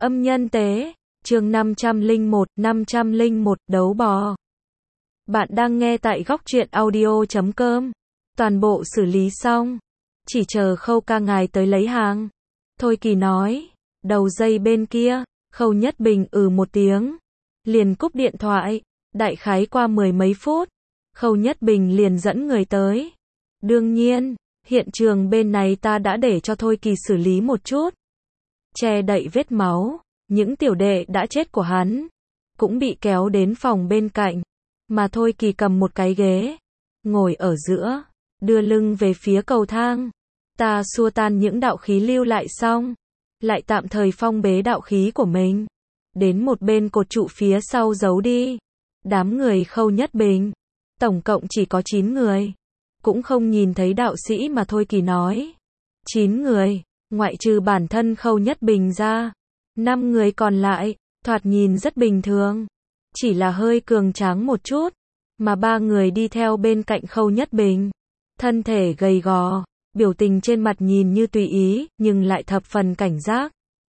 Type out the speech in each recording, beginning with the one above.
Âm nhân tế, chương 501 đấu bò. Bạn đang nghe tại góc truyện audio.com. Toàn bộ xử lý xong, chỉ chờ Khâu ca ngài tới lấy hàng. Thôi Kỳ nói, đầu dây bên kia, Khâu Nhất Bình một tiếng, liền cúp điện thoại. Đại khái qua mười mấy phút, Khâu Nhất Bình liền dẫn người tới. Đương nhiên, hiện trường bên này ta đã để cho Thôi Kỳ xử lý một chút, che đậy vết máu, những tiểu đệ đã chết của hắn cũng bị kéo đến phòng bên cạnh, mà Thôi Kỳ cầm một cái ghế, ngồi ở giữa, đưa lưng về phía cầu thang. Ta xua tan những đạo khí lưu lại xong, lại tạm thời phong bế đạo khí của mình, đến một bên cột trụ phía sau giấu đi. Đám người Khâu Nhất Bình, tổng cộng chỉ có 9 người, cũng không nhìn thấy đạo sĩ mà Thôi Kỳ nói. 9 người, ngoại trừ bản thân Khâu Nhất Bình ra, 5 người còn lại, thoạt nhìn rất bình thường, chỉ là hơi cường tráng một chút, mà 3 người đi theo bên cạnh Khâu Nhất Bình, thân thể gầy gò, biểu tình trên mặt nhìn như tùy ý, nhưng lại thập phần cảnh giác.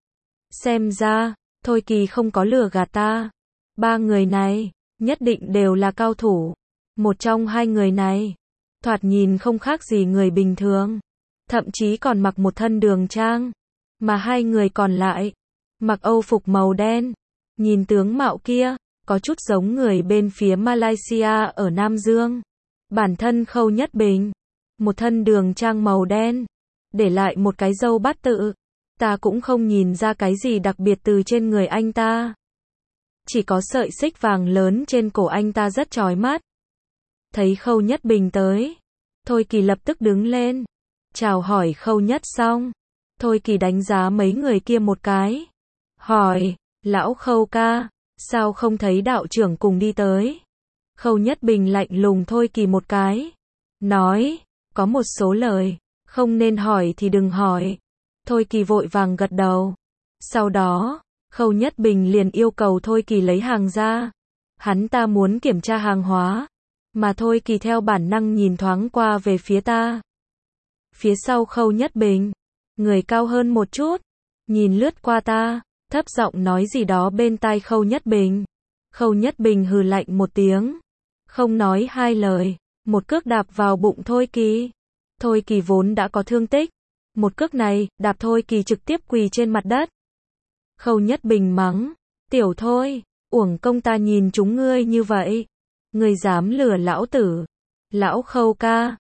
Xem ra, Thôi Kỳ không có lừa gạt ta. 3 người này, nhất định đều là cao thủ. Một trong 2 người này, thoạt nhìn không khác gì người bình thường, thậm chí còn mặc một thân đường trang, mà 2 người còn lại, mặc âu phục màu đen, nhìn tướng mạo kia, có chút giống người bên phía Malaysia ở Nam Dương. Bản thân Khâu Nhất Bình, một thân đường trang màu đen, để lại một cái râu bát tự, ta cũng không nhìn ra cái gì đặc biệt từ trên người anh ta. Chỉ có sợi xích vàng lớn trên cổ anh ta rất chói mắt. Thấy Khâu Nhất Bình tới, Thôi Kỳ lập tức đứng lên, chào hỏi Khâu Nhất xong, Thôi Kỳ đánh giá mấy người kia một cái, hỏi, lão Khâu ca, sao không thấy đạo trưởng cùng đi tới? Khâu Nhất Bình lạnh lùng Thôi Kỳ một cái, nói, có một số lời, không nên hỏi thì đừng hỏi. Thôi Kỳ vội vàng gật đầu. Sau đó, Khâu Nhất Bình liền yêu cầu Thôi Kỳ lấy hàng ra. Hắn ta muốn kiểm tra hàng hóa, mà Thôi Kỳ theo bản năng nhìn thoáng qua về phía ta. Phía sau Khâu Nhất Bình, người cao hơn một chút, nhìn lướt qua ta, thấp giọng nói gì đó bên tai Khâu Nhất Bình. Khâu Nhất Bình hừ lạnh một tiếng, không nói hai lời, một cước đạp vào bụng Thôi Kỳ. Thôi Kỳ vốn đã có thương tích, một cước này, đạp Thôi Kỳ trực tiếp quỳ trên mặt đất. Khâu Nhất Bình mắng, tiểu Thôi, uổng công ta nhìn chúng ngươi như vậy, ngươi dám lừa lão tử. Lão Khâu ca,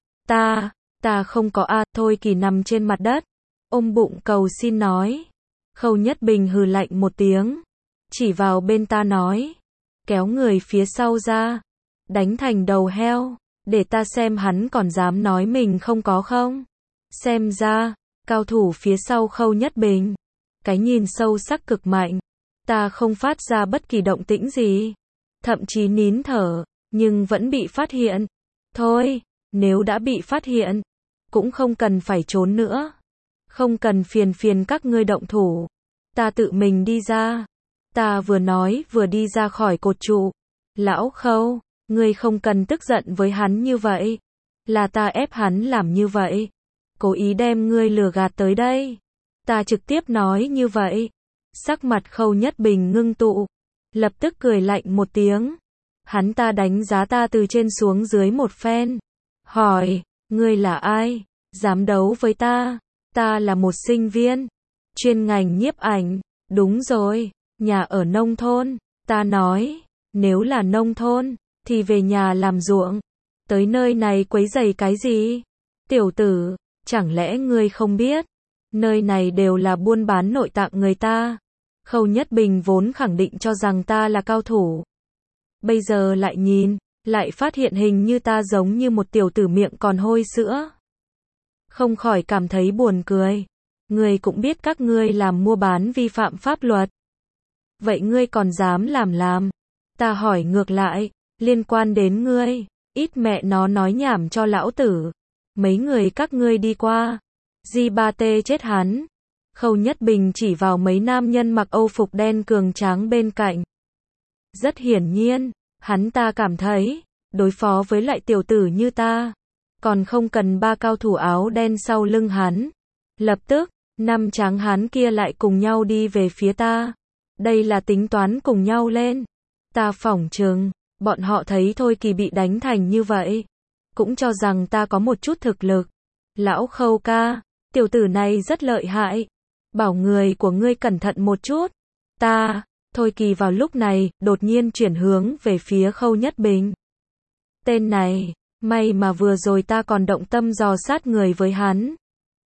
ta không có a. Thôi Kỳ nằm trên mặt đất, ôm bụng cầu xin nói. Khâu Nhất Bình hừ lạnh một tiếng, chỉ vào bên ta nói, kéo người phía sau ra, đánh thành đầu heo, để ta xem hắn còn dám nói mình không có không. Xem ra, cao thủ phía sau Khâu Nhất Bình, cái nhìn sâu sắc cực mạnh. Ta không phát ra bất kỳ động tĩnh gì, thậm chí nín thở, nhưng vẫn bị phát hiện. Thôi, nếu đã bị phát hiện, cũng không cần phải trốn nữa. Không cần phiền các ngươi động thủ. Ta tự mình đi ra. Ta vừa nói vừa đi ra khỏi cột trụ. Lão Khâu, ngươi không cần tức giận với hắn như vậy. Là ta ép hắn làm như vậy. Cố ý đem ngươi lừa gạt tới đây. Ta trực tiếp nói như vậy. Sắc mặt Khâu Nhất Bình ngưng tụ, lập tức cười lạnh một tiếng. Hắn ta đánh giá ta từ trên xuống dưới một phen, hỏi, ngươi là ai, dám đấu với ta? Ta là một sinh viên, chuyên ngành nhiếp ảnh. Đúng rồi, nhà ở nông thôn. Ta nói, nếu là nông thôn, thì về nhà làm ruộng, tới nơi này quấy rầy cái gì? Tiểu tử, chẳng lẽ ngươi không biết, nơi này đều là buôn bán nội tạng người ta. Khâu Nhất Bình vốn khẳng định cho rằng ta là cao thủ. Bây giờ lại nhìn, lại phát hiện hình như ta giống như một tiểu tử miệng còn hôi sữa. Không khỏi cảm thấy buồn cười. Ngươi cũng biết các ngươi làm mua bán vi phạm pháp luật. Vậy ngươi còn dám làm? Ta hỏi ngược lại, liên quan đến ngươi, ít mẹ nó nói nhảm cho lão tử. Mấy người các ngươi đi qua, G3T chết hắn. Khâu Nhất Bình chỉ vào mấy nam nhân mặc âu phục đen cường tráng bên cạnh. Rất hiển nhiên, hắn ta cảm thấy, đối phó với lại tiểu tử như ta, còn không cần 3 cao thủ áo đen sau lưng hắn. Lập tức, 5 tráng hán kia lại cùng nhau đi về phía ta. Đây là tính toán cùng nhau lên. Ta phỏng chừng, bọn họ thấy Thôi Kỳ bị đánh thành như vậy, cũng cho rằng ta có một chút thực lực. Lão Khâu ca, tiểu tử này rất lợi hại. Bảo người của ngươi cẩn thận một chút. Thôi Kỳ vào lúc này, đột nhiên chuyển hướng về phía Khâu Nhất Bình. Tên này, may mà vừa rồi ta còn động tâm dò sát người với hắn.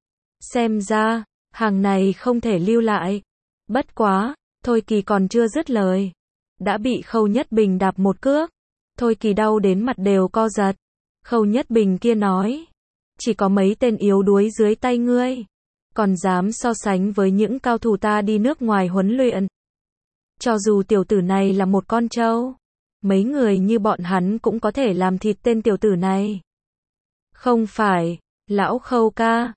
Xem ra, hàng này không thể lưu lại. Bất quá, Thôi Kỳ còn chưa dứt lời, đã bị Khâu Nhất Bình đạp một cước. Thôi Kỳ đau đến mặt đều co giật. Khâu Nhất Bình kia nói, chỉ có mấy tên yếu đuối dưới tay ngươi, còn dám so sánh với những cao thủ ta đi nước ngoài huấn luyện. Cho dù tiểu tử này là một con trâu, mấy người như bọn hắn cũng có thể làm thịt tên tiểu tử này. Không phải, lão Khâu ca,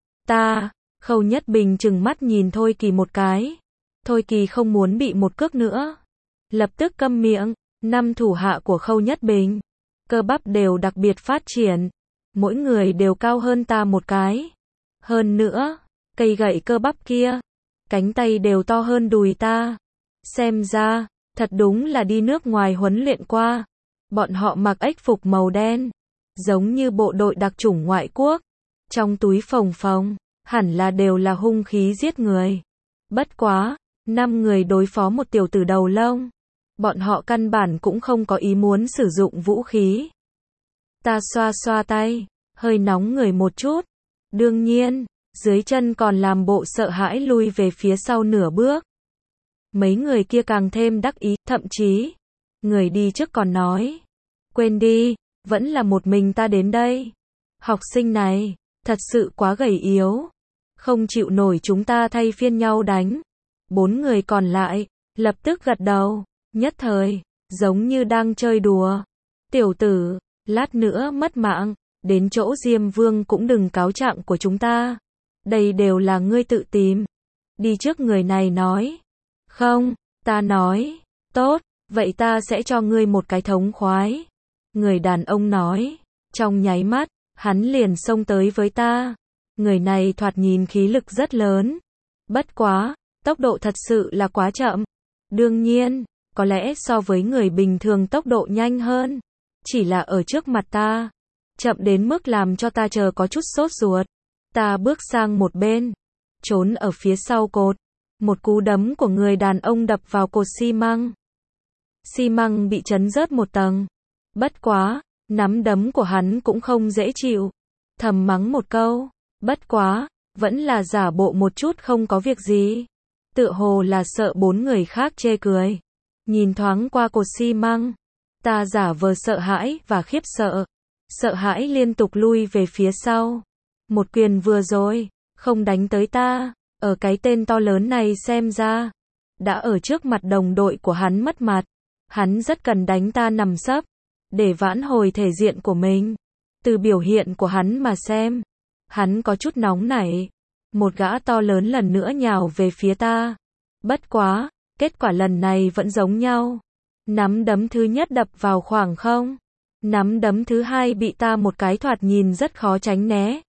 Khâu Nhất Bình trừng mắt nhìn Thôi Kỳ một cái. Thôi Kỳ không muốn bị một cước nữa, lập tức câm miệng. 5 thủ hạ của Khâu Nhất Bình, cơ bắp đều đặc biệt phát triển, mỗi người đều cao hơn ta một cái. Hơn nữa, cây gậy cơ bắp kia, cánh tay đều to hơn đùi ta. Xem ra, thật đúng là đi nước ngoài huấn luyện qua. Bọn họ mặc ếch phục màu đen, giống như bộ đội đặc chủng ngoại quốc. Trong túi phồng phồng, hẳn là đều là hung khí giết người. Bất quá, 5 người đối phó một tiểu tử đầu lông. Bọn họ căn bản cũng không có ý muốn sử dụng vũ khí. Ta xoa xoa tay, hơi nóng người một chút. Đương nhiên, dưới chân còn làm bộ sợ hãi lui về phía sau nửa bước. Mấy người kia càng thêm đắc ý, thậm chí, người đi trước còn nói, quên đi, vẫn là một mình ta đến đây. Học sinh này, thật sự quá gầy yếu, không chịu nổi chúng ta thay phiên nhau đánh. 4 người còn lại, lập tức gật đầu, nhất thời, giống như đang chơi đùa. Tiểu tử, lát nữa mất mạng, đến chỗ Diêm Vương cũng đừng cáo trạng của chúng ta. Đây đều là ngươi tự tìm. Đi trước người này nói. Không, ta nói, tốt, vậy ta sẽ cho ngươi một cái thống khoái. Người đàn ông nói, trong nháy mắt, hắn liền xông tới với ta. Người này thoạt nhìn khí lực rất lớn. Bất quá, tốc độ thật sự là quá chậm. Đương nhiên, có lẽ so với người bình thường tốc độ nhanh hơn. Chỉ là ở trước mặt ta, chậm đến mức làm cho ta chờ có chút sốt ruột. Ta bước sang một bên, trốn ở phía sau cột. Một cú đấm của người đàn ông đập vào cột xi măng. Xi măng bị chấn rớt một tầng. Bất quá, nắm đấm của hắn cũng không dễ chịu. Thầm mắng một câu, bất quá, vẫn là giả bộ một chút không có việc gì. Tựa hồ là sợ 4 người khác chê cười. Nhìn thoáng qua cột xi măng, ta giả vờ sợ hãi và khiếp sợ. Sợ hãi liên tục lui về phía sau. Một quyền vừa rồi, không đánh tới ta. Ở cái tên to lớn này xem ra, đã ở trước mặt đồng đội của hắn mất mặt. Hắn rất cần đánh ta nằm sấp, để vãn hồi thể diện của mình. Từ biểu hiện của hắn mà xem, hắn có chút nóng nảy. Một gã to lớn lần nữa nhào về phía ta. Bất quá, kết quả lần này vẫn giống nhau. Nắm đấm thứ nhất đập vào khoảng không. Nắm đấm thứ hai bị ta một cái thoạt nhìn rất khó tránh né.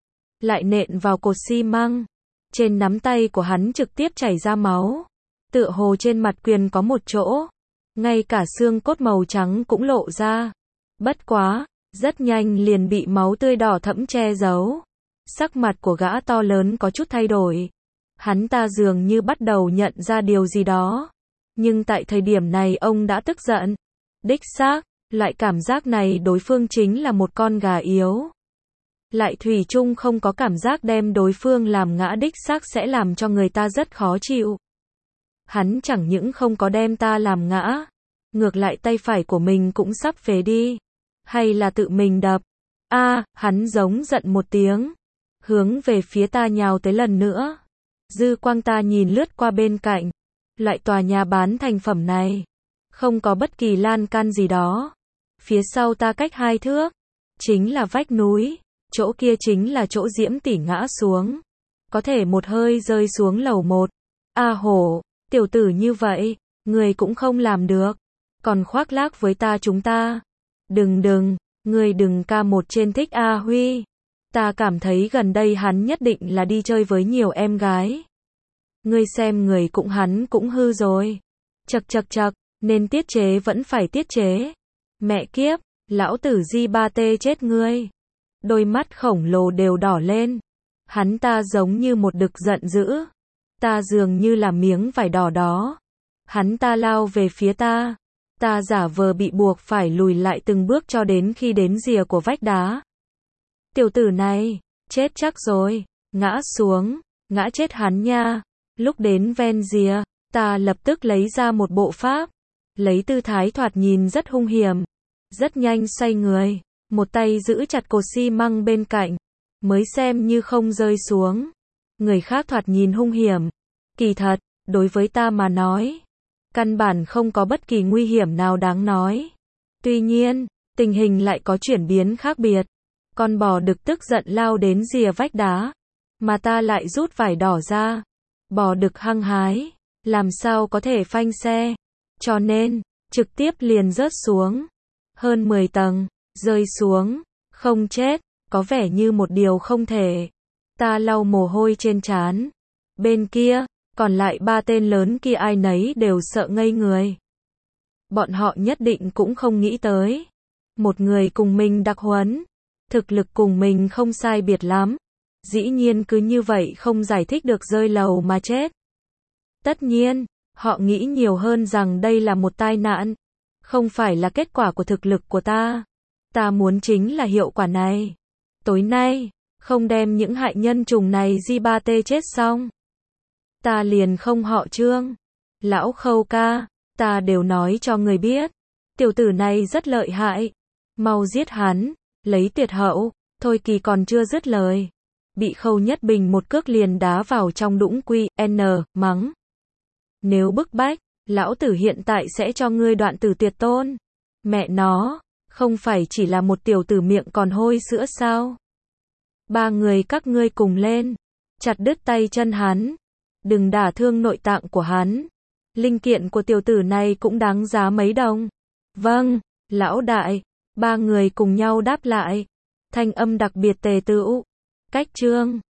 Lại nện vào cột xi măng. Trên nắm tay của hắn trực tiếp chảy ra máu. Tựa hồ trên mặt quyền có một chỗ. Ngay cả xương cốt màu trắng cũng lộ ra. Bất quá, rất nhanh liền bị máu tươi đỏ thẫm che giấu. Sắc mặt của gã to lớn có chút thay đổi. Hắn ta dường như bắt đầu nhận ra điều gì đó. Nhưng tại thời điểm này ông đã tức giận. Đích xác, loại cảm giác này đối phương chính là một con gà yếu. Lại thủy chung không có cảm giác đem đối phương làm ngã, đích xác sẽ làm cho người ta rất khó chịu. Hắn chẳng những không có đem ta làm ngã, ngược lại tay phải của mình cũng sắp phế đi. Hay là tự mình đập. Hắn giống giận một tiếng, hướng về phía ta nhào tới lần nữa. Dư quang ta nhìn lướt qua bên cạnh. Loại tòa nhà bán thành phẩm này, không có bất kỳ lan can gì đó. Phía sau ta cách 2 thước, chính là vách núi. Chỗ kia chính là chỗ Diễm tỷ ngã xuống. Có thể một hơi rơi xuống lầu 1. Hổ, tiểu tử như vậy, người cũng không làm được. Còn khoác lác với ta chúng ta. Đừng, người đừng ca một trên thích A Huy. Ta cảm thấy gần đây hắn nhất định là đi chơi với nhiều em gái. Ngươi xem người cũng hắn cũng hư rồi. Chậc chậc chậc, nên tiết chế vẫn phải tiết chế. Mẹ kiếp, lão tử di ba tê chết ngươi. Đôi mắt khổng lồ đều đỏ lên. Hắn ta giống như một đực giận dữ. Ta dường như là miếng vải đỏ đó. Hắn ta lao về phía ta. Ta giả vờ bị buộc phải lùi lại từng bước cho đến khi đến rìa của vách đá. Tiểu tử này, chết chắc rồi, ngã xuống, ngã chết hắn nha. Lúc đến ven rìa, ta lập tức lấy ra một bộ pháp, lấy tư thái thoạt nhìn rất hung hiểm, rất nhanh xoay người, một tay giữ chặt cột xi măng bên cạnh, mới xem như không rơi xuống. Người khác thoạt nhìn hung hiểm, kỳ thật, đối với ta mà nói, căn bản không có bất kỳ nguy hiểm nào đáng nói. Tuy nhiên, tình hình lại có chuyển biến khác biệt. Con bò đực tức giận lao đến rìa vách đá, mà ta lại rút vải đỏ ra. Bò đực hăng hái, làm sao có thể phanh xe, cho nên, trực tiếp liền rớt xuống. Hơn 10 tầng, rơi xuống, không chết, có vẻ như một điều không thể. Ta lau mồ hôi trên trán. Bên kia, còn lại 3 tên lớn kia ai nấy đều sợ ngây người. Bọn họ nhất định cũng không nghĩ tới. Một người cùng mình đặc huấn, thực lực cùng mình không sai biệt lắm. Dĩ nhiên cứ như vậy không giải thích được rơi lầu mà chết. Tất nhiên, họ nghĩ nhiều hơn rằng đây là một tai nạn, không phải là kết quả của thực lực của ta. Ta muốn chính là hiệu quả này. Tối nay, không đem những hại nhân trùng này di ba tê chết xong, ta liền không họ Trương. Lão Khâu ca, ta đều nói cho người biết, tiểu tử này rất lợi hại, mau giết hắn, lấy tuyệt hậu. Thôi Kỳ còn chưa dứt lời, bị Khâu Nhất Bình một cước liền đá vào trong đũng QN, mắng. Nếu bức bách, lão tử hiện tại sẽ cho ngươi đoạn tử tuyệt tôn. Mẹ nó, không phải chỉ là một tiểu tử miệng còn hôi sữa sao? 3 người các ngươi cùng lên, chặt đứt tay chân hắn, đừng đả thương nội tạng của hắn. Linh kiện của tiểu tử này cũng đáng giá mấy đồng. Vâng, lão đại. 3 người cùng nhau đáp lại. Thanh âm đặc biệt tề tựu. Cách Trương